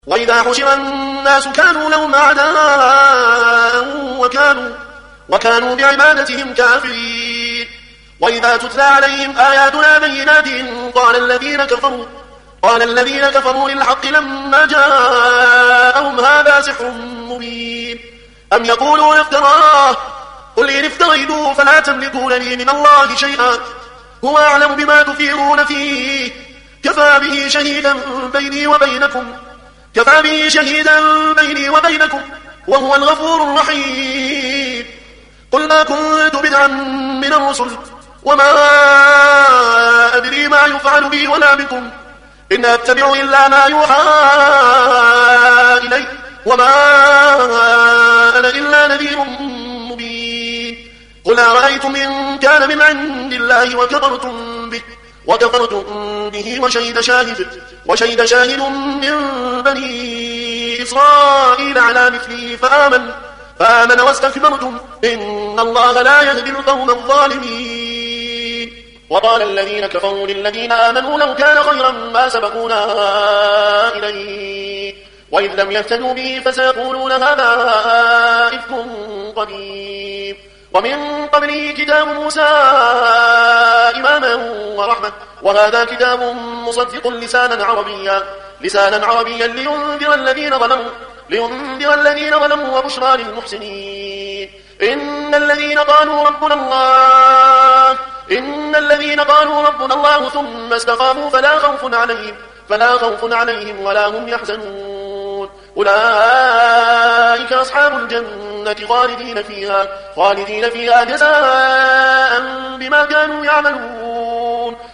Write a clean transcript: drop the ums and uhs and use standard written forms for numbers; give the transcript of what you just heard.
وإذا حشر الناس كانوا لهم أعداء وكانوا بعبادتهم كافرين. وإذا تتلى عليهم آياتنا بينات قال الذين كفروا للحق لما جاءهم هذا سحر مبين أم يقولون افتراه قل إن افتريته فلا تملكون لي من الله شيئا هو أعلم بما تفيضون فيه كفى به شهيدا بيني وبينكم وهو الغفور الرحيم. قل ما كنت بدعا من الرسل وما أدري ما يفعل بي ولا بكم إن أتبع إلا ما يوحى إلي وما أنا إلا نذير مبين. قل أرأيتم إن كان من عند الله وكفرتم به وشهد شاهد من بني إسرائيل على مثله فآمن واستكبرتم إن الله لا يهدي القوم الظالمين. وقال الذين كفروا للذين آمنوا لو كان خيرا ما سبقونا إليه وإذ لم يهتدوا به فسيقولون هذا إفك قديم. ومن قبله كتاب موسى إماما ورحمة وهذا كتاب مصدق لسانا عربيا لينذر الذين ظلموا وبشرى للمحسنين. إن الذين قالوا ربنا الله ثم استقاموا فلا خوف عليهم ولا هم يحزنون. أولئك أصحاب الجنة خالدين فيها جزاء بما كانوا يعملون.